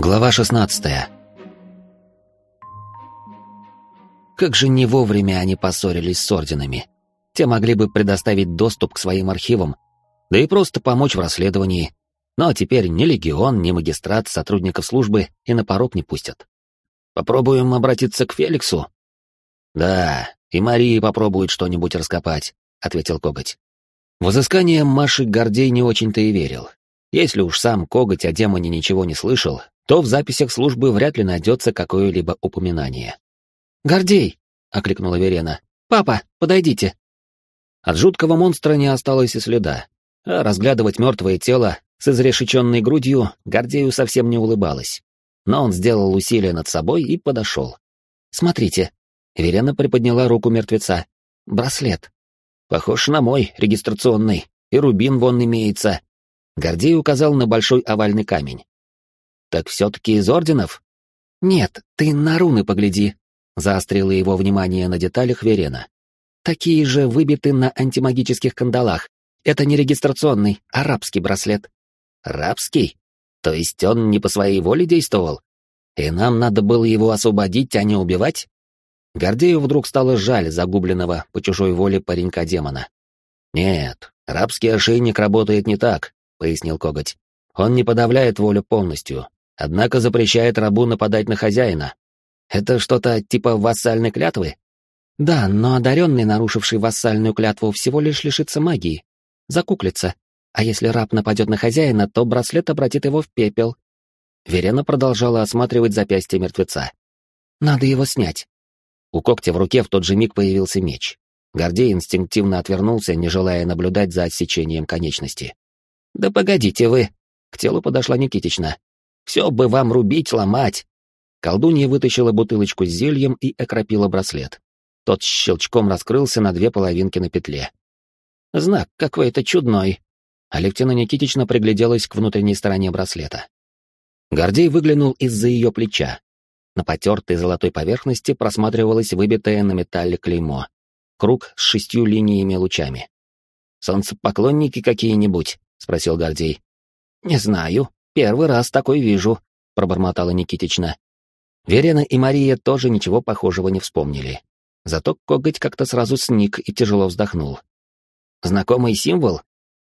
Глава 16. Как же не вовремя они поссорились с орденами. Те могли бы предоставить доступ к своим архивам, да и просто помочь в расследовании. Но теперь ни легион, ни магистрат сотрудников службы и на порог не пустят. Попробуем обратиться к Феликсу? Да, и Мария попробует что-нибудь раскопать, ответил Коготь. В изыскание Маши Гордей не очень-то и верил. Если уж сам Коготь о демоне ничего не слышал, то в записях службы вряд ли найдется какое-либо упоминание. «Гордей!» — окликнула Верена. «Папа, подойдите!» От жуткого монстра не осталось и следа, а разглядывать мертвое тело с изрешеченной грудью Гордею совсем не улыбалось. Но он сделал усилие над собой и подошел. «Смотрите!» — Верена приподняла руку мертвеца. «Браслет. Похож на мой, регистрационный, и рубин вон имеется». Гордей указал на большой овальный камень. «Так все-таки из орденов?» «Нет, ты на руны погляди», — заострила его внимание на деталях Верена. «Такие же выбиты на антимагических кандалах. Это не регистрационный, а рабский браслет». «Рабский? То есть он не по своей воле действовал? И нам надо было его освободить, а не убивать?» Гордею вдруг стало жаль загубленного по чужой воле паренька-демона. «Нет, рабский ошейник работает не так», — пояснил Коготь. «Он не подавляет волю полностью, однако запрещает рабу нападать на хозяина. Это что-то типа вассальной клятвы?» «Да, но одаренный, нарушивший вассальную клятву, всего лишь лишится магии. Закуклится. А если раб нападет на хозяина, то браслет обратит его в пепел». Верена продолжала осматривать запястье мертвеца. «Надо его снять». У когтя в руке в тот же миг появился меч. Гордей инстинктивно отвернулся, не желая наблюдать за отсечением конечности. «Да погодите вы!» К телу подошла Никитична. «Все бы вам рубить, ломать!» Колдунья вытащила бутылочку с зельем и окропила браслет. Тот щелчком раскрылся на две половинки на петле. «Знак какой-то чудной!» Алевтина Никитична пригляделась к внутренней стороне браслета. Гордей выглянул из-за ее плеча. На потертой золотой поверхности просматривалось выбитое на металле клеймо. Круг с 6 линиями-лучами. «Солнцепоклонники какие-нибудь?» — спросил Гордей. «Не знаю. Первый раз такой вижу», — пробормотала Никитична. Верена и Мария тоже ничего похожего не вспомнили. Зато Коготь как-то сразу сник и тяжело вздохнул. «Знакомый символ?»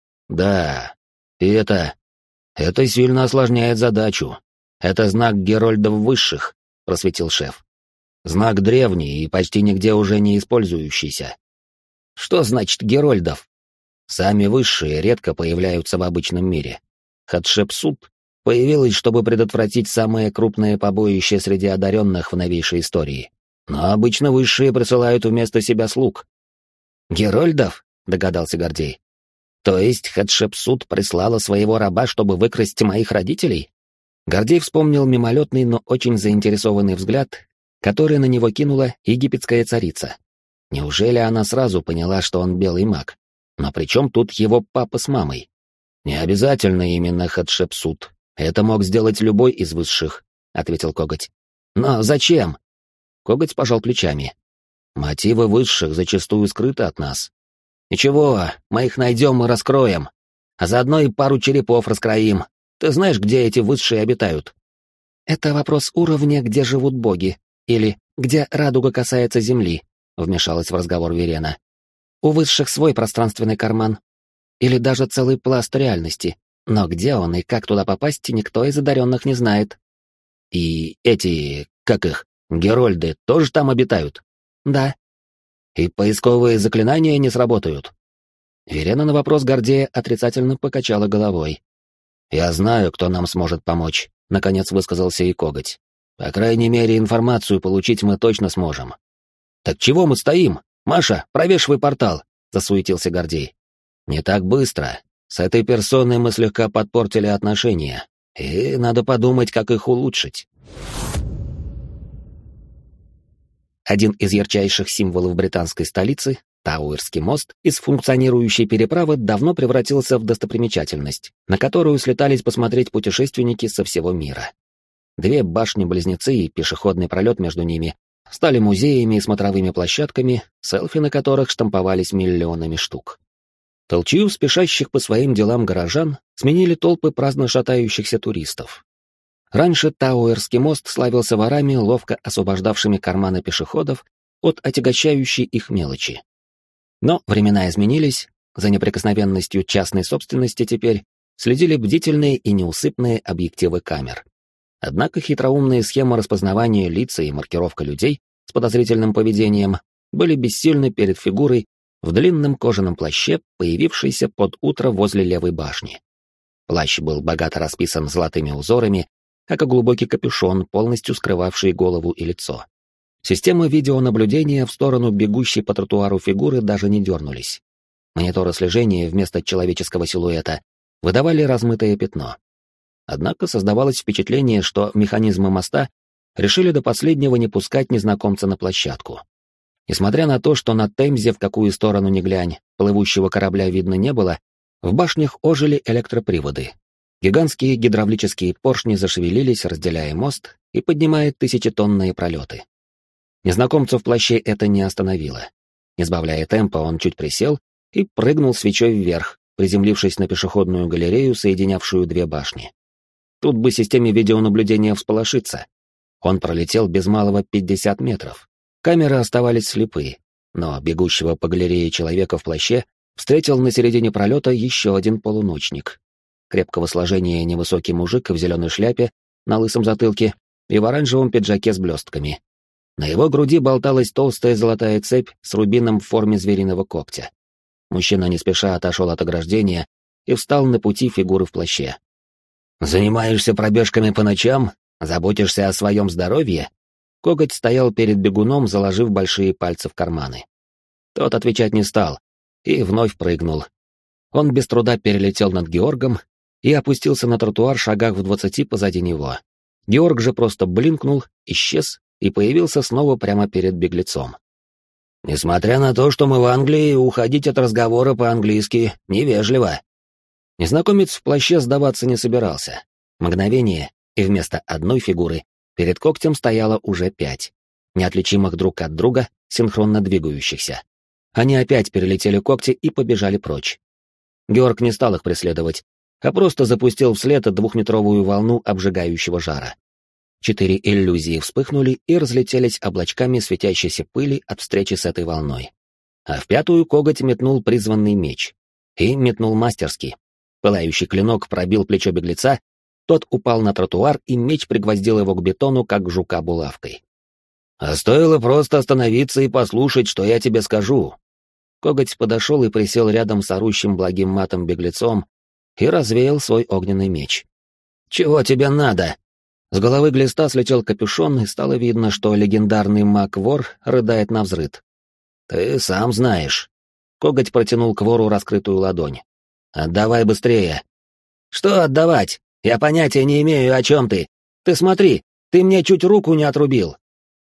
«Да. И это сильно осложняет задачу. Это знак Герольдов Высших», — просветил шеф. «Знак древний и почти нигде уже не использующийся». «Что значит Герольдов?» «Сами Высшие редко появляются в обычном мире. Хатшепсут появилась, чтобы предотвратить самое крупное побоище среди одаренных в новейшей истории. Но обычно Высшие присылают вместо себя слуг». «Герольдов?» — догадался Гордей. «То есть Хатшепсут прислала своего раба, чтобы выкрасть моих родителей?» Гордей вспомнил мимолетный, но очень заинтересованный взгляд, который на него кинула египетская царица. Неужели она сразу поняла, что он белый маг? Но при чем тут его папа с мамой? «Не обязательно именно Хатшепсут. Это мог сделать любой из высших», — ответил Коготь. «Но зачем?» Коготь пожал плечами. «Мотивы высших зачастую скрыты от нас. Ничего, мы их найдем и раскроем. А заодно и пару черепов раскроим. Ты знаешь, где эти высшие обитают?» «Это вопрос уровня, где живут боги, или где радуга касается земли», — вмешалась в разговор Верена. «У высших свой пространственный карман. Или даже целый пласт реальности. Но где он и как туда попасть, никто из одаренных не знает». «И эти, как их, герольды, тоже там обитают?» «Да». «И поисковые заклинания не сработают?» Верена на вопрос Гордея отрицательно покачала головой. «Я знаю, кто нам сможет помочь», — наконец высказался и Коготь. «По крайней мере, информацию получить мы точно сможем». «Так чего мы стоим? Маша, провешивай портал», — засуетился Гордей. «Не так быстро. С этой персоной мы слегка подпортили отношения, и надо подумать, как их улучшить». Один из ярчайших символов британской столицы, Тауэрский мост, из функционирующей переправы давно превратился в достопримечательность, на которую слетались посмотреть путешественники со всего мира. Две башни-близнецы и пешеходный пролет между ними стали музеями и смотровыми площадками, селфи на которых штамповались миллионами штук. Толчью спешащих по своим делам горожан сменили толпы праздно шатающихся туристов. Раньше Тауэрский мост славился ворами, ловко освобождавшими карманы пешеходов от отягощающей их мелочи. Но времена изменились, за неприкосновенностью частной собственности теперь следили бдительные и неусыпные объективы камер. Однако хитроумные схемы распознавания лица и маркировка людей с подозрительным поведением были бессильны перед фигурой в длинном кожаном плаще, появившейся под утро возле левой башни. Плащ был богато расписан золотыми узорами, как и глубокий капюшон, полностью скрывавший голову и лицо. Системы видеонаблюдения в сторону бегущей по тротуару фигуры даже не дернулись. Мониторы слежения вместо человеческого силуэта выдавали размытое пятно. Однако создавалось впечатление, что механизмы моста решили до последнего не пускать незнакомца на площадку. Несмотря на то, что на Темзе в какую сторону ни глянь, плывущего корабля видно не было, в башнях ожили электроприводы. Гигантские гидравлические поршни зашевелились, разделяя мост и поднимая тысячетонные пролеты. Незнакомца в плаще это не остановило. Не сбавляя темпа, он чуть присел и прыгнул свечой вверх, приземлившись на пешеходную галерею, соединявшую две башни. Тут бы системе видеонаблюдения всполошиться. Он пролетел без малого 50 метров. Камеры оставались слепы, но бегущего по галерее человека в плаще встретил на середине пролета еще один полуночник. Крепкого сложения невысокий мужик в зеленой шляпе, на лысом затылке и в оранжевом пиджаке с блестками. На его груди болталась толстая золотая цепь с рубином в форме звериного когтя. Мужчина не спеша отошел от ограждения и встал на пути фигуры в плаще. «Занимаешься пробежками по ночам? Заботишься о своем здоровье?» Коготь стоял перед бегуном, заложив большие пальцы в карманы. Тот отвечать не стал и вновь прыгнул. Он без труда перелетел над Георгом и опустился на тротуар шагах в 20 позади него. Георг же просто блинкнул, исчез и появился снова прямо перед беглецом. «Несмотря на то, что мы в Англии, уходить от разговора по-английски невежливо». Незнакомец в плаще сдаваться не собирался. Мгновение, и вместо одной фигуры перед когтем стояло уже 5, неотличимых друг от друга, синхронно двигающихся. Они опять перелетели когти и побежали прочь. Георг не стал их преследовать, а просто запустил вслед 2-метровую волну обжигающего жара. 4 иллюзии вспыхнули и разлетелись облачками светящейся пыли от встречи с этой волной. А в 5-ю коготь метнул призванный меч. И метнул мастерски. Пылающий клинок пробил плечо беглеца, тот упал на тротуар, и меч пригвоздил его к бетону, как жука булавкой. «А стоило просто остановиться и послушать, что я тебе скажу». Коготь подошел и присел рядом с орущим благим матом беглецом и развеял свой огненный меч. «Чего тебе надо?» С головы глиста слетел капюшон, и стало видно, что легендарный маг-вор рыдает навзрыд. «Ты сам знаешь». Коготь протянул к вору раскрытую ладонь. «Отдавай быстрее». «Что отдавать? Я понятия не имею, о чем ты. Ты смотри, ты мне чуть руку не отрубил».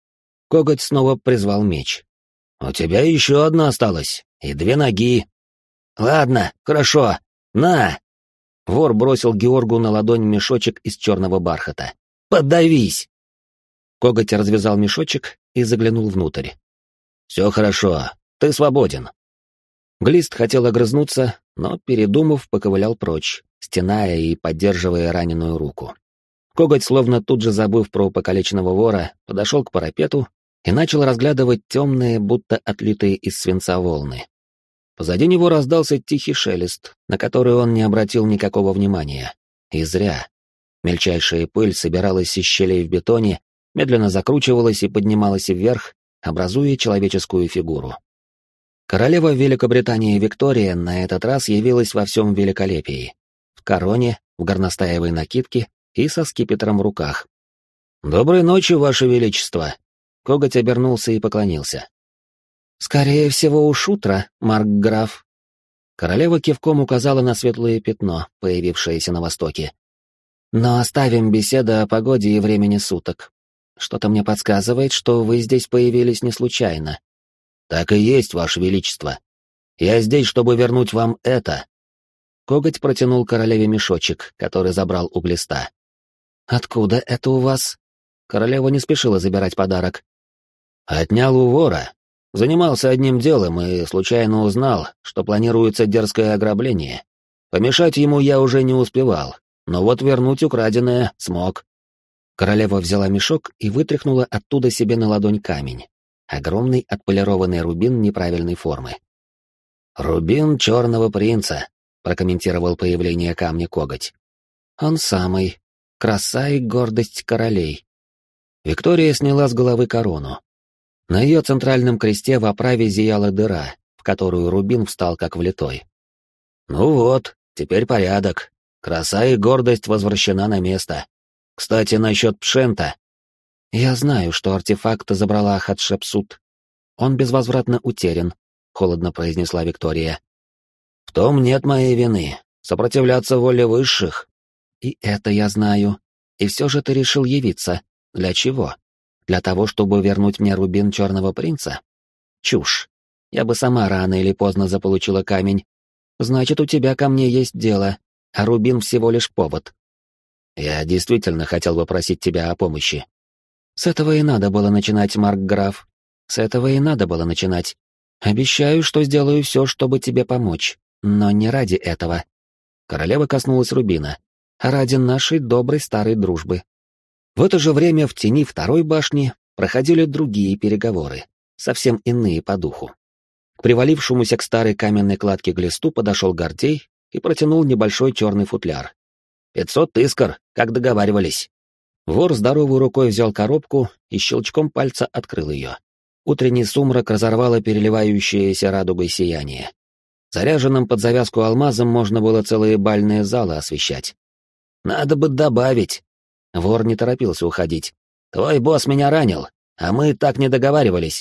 Коготь снова призвал меч. «У тебя еще одна осталась, и 2 ноги». «Ладно, хорошо. На!» Вор бросил Георгу на ладонь мешочек из черного бархата. «Поддавись!» Коготь развязал мешочек и заглянул внутрь. «Все хорошо, ты свободен». Глист хотел огрызнуться, но, передумав, поковылял прочь, стеная и поддерживая раненую руку. Коготь, словно тут же забыв про покалеченного вора, подошел к парапету и начал разглядывать темные, будто отлитые из свинца волны. Позади него раздался тихий шелест, на который он не обратил никакого внимания. И зря. Мельчайшая пыль собиралась из щелей в бетоне, медленно закручивалась и поднималась вверх, образуя человеческую фигуру. Королева Великобритании Виктория на этот раз явилась во всем великолепии. В короне, в горностаевой накидке и со скипетром в руках. «Доброй ночи, Ваше Величество!» Коготь обернулся и поклонился. «Скорее всего, уж утро, маркграф». Королева кивком указала на светлое пятно, появившееся на востоке. «Но оставим беседу о погоде и времени суток. Что-то мне подсказывает, что вы здесь появились не случайно». «Так и есть, Ваше Величество. Я здесь, чтобы вернуть вам это». Коготь протянул королеве мешочек, который забрал у глиста. «Откуда это у вас?» Королева не спешила забирать подарок. «Отнял у вора. Занимался одним делом и случайно узнал, что планируется дерзкое ограбление. Помешать ему я уже не успевал, но вот вернуть украденное смог». Королева взяла мешок и вытряхнула оттуда себе на ладонь камень. Огромный отполированный рубин неправильной формы. «Рубин черного принца», — прокомментировал появление камня коготь. «Он самый. Краса и гордость королей». Виктория сняла с головы корону. На ее центральном кресте в оправе зияла дыра, в которую рубин встал как влитой. «Ну вот, теперь порядок. Краса и гордость возвращена на место. Кстати, насчет Пшента. Я знаю, что артефакт забрала Хатшепсут. Он безвозвратно утерян», — холодно произнесла Виктория. «В том нет моей вины. Сопротивляться воле высших». «И это я знаю. И все же ты решил явиться. Для чего? Для того, чтобы вернуть мне рубин Черного Принца? Чушь. Я бы сама рано или поздно заполучила камень. Значит, у тебя ко мне есть дело, а рубин всего лишь повод». «Я действительно хотел бы просить тебя о помощи». «С этого и надо было начинать, Маркграф. С этого и надо было начинать. Обещаю, что сделаю все, чтобы тебе помочь, но не ради этого». Королева коснулась рубина, а ради нашей доброй старой дружбы. В это же время в тени второй башни проходили другие переговоры, совсем иные по духу. К привалившемуся к старой каменной кладке глисту подошел Гордей и протянул небольшой черный футляр. 500 искр, как договаривались. Вор здоровой рукой взял коробку и щелчком пальца открыл ее. Утренний сумрак разорвало переливающееся радугой сияние. Заряженным под завязку алмазом можно было целые бальные залы освещать. «Надо бы добавить». Вор не торопился уходить. «Твой босс меня ранил, а мы так не договаривались».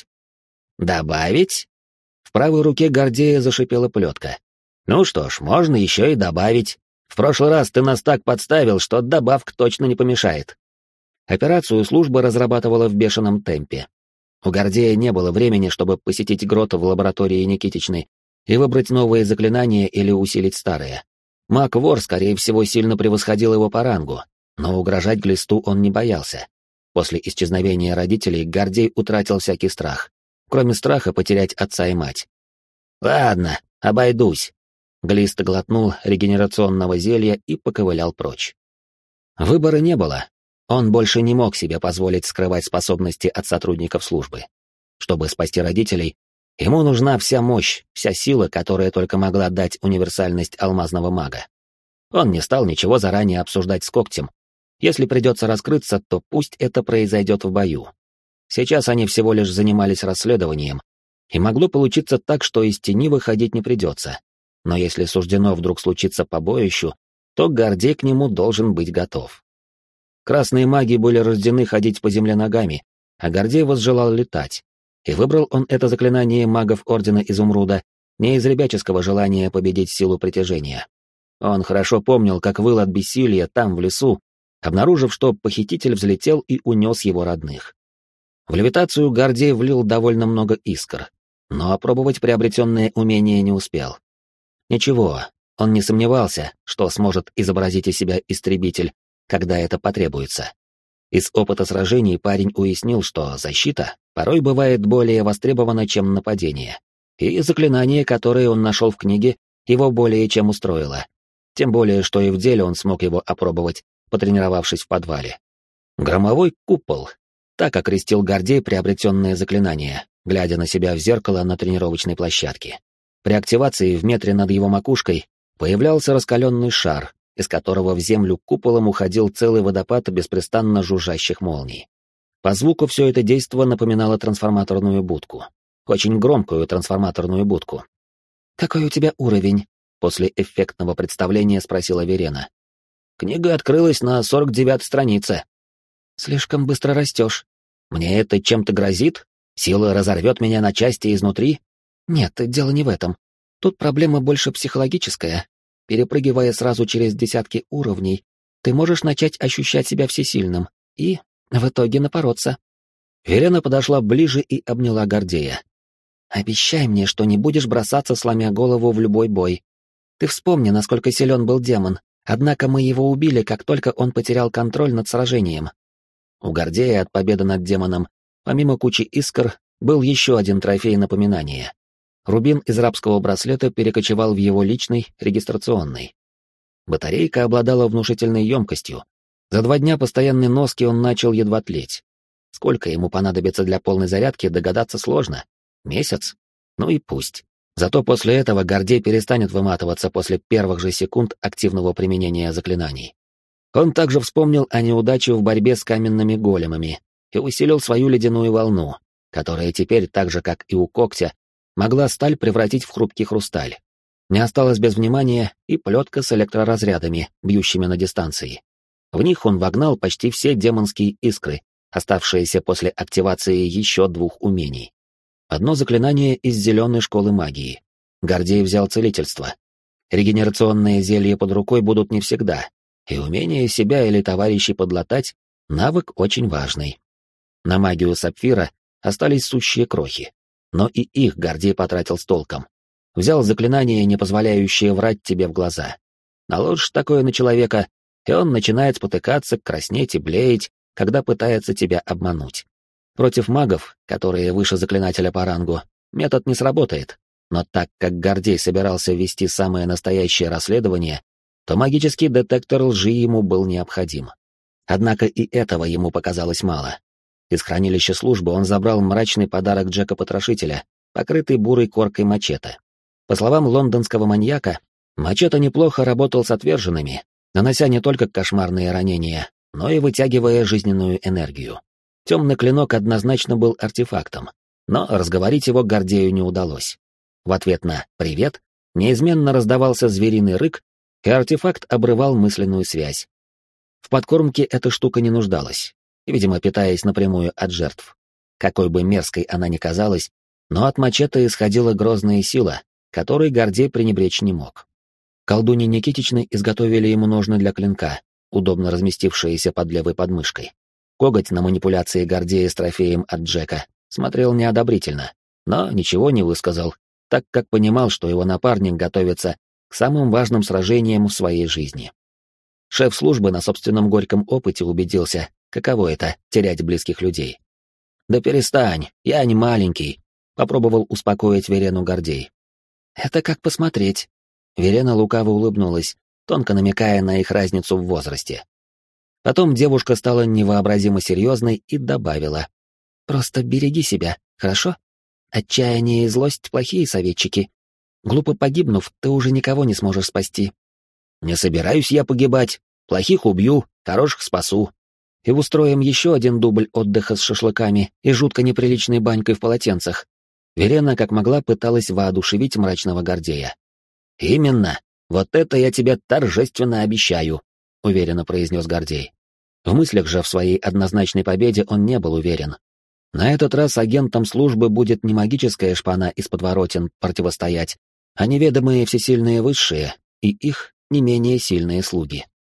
«Добавить?» В правой руке Гордея зашипела плетка. «Ну что ж, можно еще и добавить. В прошлый раз ты нас так подставил, что добавка точно не помешает». Операцию служба разрабатывала в бешеном темпе. У Гордея не было времени, чтобы посетить грот в лаборатории Никитичной и выбрать новые заклинания или усилить старые. Маг-вор, скорее всего, сильно превосходил его по рангу, но угрожать глисту он не боялся. После исчезновения родителей Гордей утратил всякий страх, кроме страха потерять отца и мать. «Ладно, обойдусь». Глист глотнул регенерационного зелья и поковылял прочь. Выбора не было. Он больше не мог себе позволить скрывать способности от сотрудников службы. Чтобы спасти родителей, ему нужна вся мощь, вся сила, которая только могла дать универсальность алмазного мага. Он не стал ничего заранее обсуждать с Когтем. Если придется раскрыться, то пусть это произойдет в бою. Сейчас они всего лишь занимались расследованием, и могло получиться так, что из тени выходить не придется. Но если суждено вдруг случиться побоищу, то Гордей к нему должен быть готов. Красные маги были рождены ходить по земле ногами, а Гордей возжелал летать. И выбрал он это заклинание магов Ордена Изумруда не из ребяческого желания победить силу притяжения. Он хорошо помнил, как выл от бессилия там, в лесу, обнаружив, что похититель взлетел и унес его родных. В левитацию Гордей влил довольно много искр, но опробовать приобретенное умение не успел. Ничего, он не сомневался, что сможет изобразить из себя истребитель, когда это потребуется. Из опыта сражений парень уяснил, что защита порой бывает более востребована, чем нападение, и заклинание, которое он нашел в книге, его более чем устроило. Тем более, что и в деле он смог его опробовать, потренировавшись в подвале. Громовой купол. Так окрестил Гордей приобретенное заклинание, глядя на себя в зеркало на тренировочной площадке. При активации в метре над его макушкой появлялся раскаленный шар, из которого в землю куполом уходил целый водопад беспрестанно жужжащих молний. По звуку все это действо напоминало трансформаторную будку. Очень громкую трансформаторную будку. «Какой у тебя уровень?» — после эффектного представления спросила Верена. «Книга открылась на 49-й странице». «Слишком быстро растешь. Мне это чем-то грозит? Сила разорвет меня на части изнутри?» «Нет, дело не в этом. Тут проблема больше психологическая. Перепрыгивая сразу через десятки уровней, ты можешь начать ощущать себя всесильным и, в итоге, напороться». Верена подошла ближе и обняла Гордея. «Обещай мне, что не будешь бросаться, сломя голову в любой бой. Ты вспомни, насколько силен был демон, однако мы его убили, как только он потерял контроль над сражением». У Гордея от победы над демоном, помимо кучи искр, был еще один трофей напоминания. Рубин из рабского браслета перекочевал в его личный, регистрационный. Батарейка обладала внушительной емкостью, За 2 дня постоянной носки он начал едва тлеть. Сколько ему понадобится для полной зарядки, догадаться сложно. Месяц? Ну и пусть. Зато после этого Гордей перестанет выматываться после первых же секунд активного применения заклинаний. Он также вспомнил о неудаче в борьбе с каменными големами и усилил свою ледяную волну, которая теперь, так же как и у когтя, могла сталь превратить в хрупкий хрусталь. Не осталось без внимания и плетка с электроразрядами, бьющими на дистанции. В них он вогнал почти все демонские искры, оставшиеся после активации еще 2 умений. Одно заклинание из зеленой школы магии. Гордей взял целительство. Регенерационные зелья под рукой будут не всегда, и умение себя или товарищей подлатать — навык очень важный. На магию сапфира остались сущие крохи, но и их Гордей потратил с толком. Взял заклинание, не позволяющее врать тебе в глаза. Наложишь такое на человека, и он начинает спотыкаться, краснеть и блеять, когда пытается тебя обмануть. Против магов, которые выше заклинателя по рангу, метод не сработает, но так как Гордей собирался вести самое настоящее расследование, то магический детектор лжи ему был необходим. Однако и этого ему показалось мало. Из хранилища службы он забрал мрачный подарок Джека-потрошителя, покрытый бурой коркой мачете. По словам лондонского маньяка, мачете неплохо работал с отверженными, нанося не только кошмарные ранения, но и вытягивая жизненную энергию. Темный клинок однозначно был артефактом, но разговорить его Гордею не удалось. В ответ на «привет» неизменно раздавался звериный рык, и артефакт обрывал мысленную связь. В подкормке эта штука не нуждалась, видимо, питаясь напрямую от жертв. Какой бы мерзкой она ни казалась, но от мачете исходила грозная сила, которой Гордей пренебречь не мог. Колдуньи Никитичны изготовили ему ножны для клинка, удобно разместившиеся под левой подмышкой. Коготь на манипуляции Гордея с трофеем от Джека смотрел неодобрительно, но ничего не высказал, так как понимал, что его напарник готовится к самым важным сражениям в своей жизни. Шеф службы на собственном горьком опыте убедился, каково это — терять близких людей. «Да перестань, я не маленький», — попробовал успокоить Верену Гордей. «Это как посмотреть». Верена лукаво улыбнулась, тонко намекая на их разницу в возрасте. Потом девушка стала невообразимо серьезной и добавила: «Просто береги себя, хорошо? Отчаяние и злость — плохие советчики. Глупо погибнув, ты уже никого не сможешь спасти». «Не собираюсь я погибать. Плохих убью, хороших спасу. И устроим еще один дубль отдыха с шашлыками и жутко неприличной банькой в полотенцах». Верена как могла пыталась воодушевить мрачного Гордея. «Именно. Вот это я тебе торжественно обещаю», — уверенно произнес Гордей. В мыслях же в своей однозначной победе он не был уверен. На этот раз агентам службы будет не магическая шпана из подворотен противостоять, а неведомые всесильные высшие и их не менее сильные слуги.